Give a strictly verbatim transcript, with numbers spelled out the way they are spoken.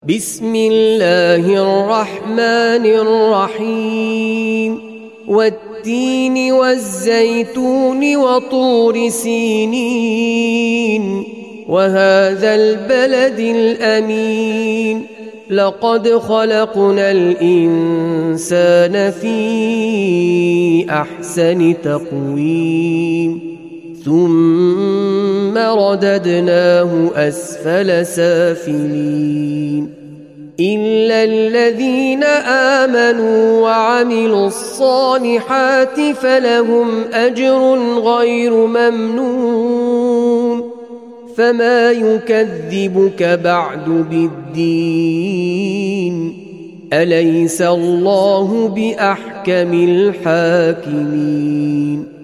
بسم الله الرحمن الرحيم والتين والزيتون وطور سينين وهذا البلد الأمين لقد خلقنا الإنسان في أحسن تقويم ثم رددناه أسفل سافلين إلا الذين آمنوا وعملوا الصالحات فلهم أجر غير ممنون فما يكذبك بعد بالدين أليس الله بأحكم الحاكمين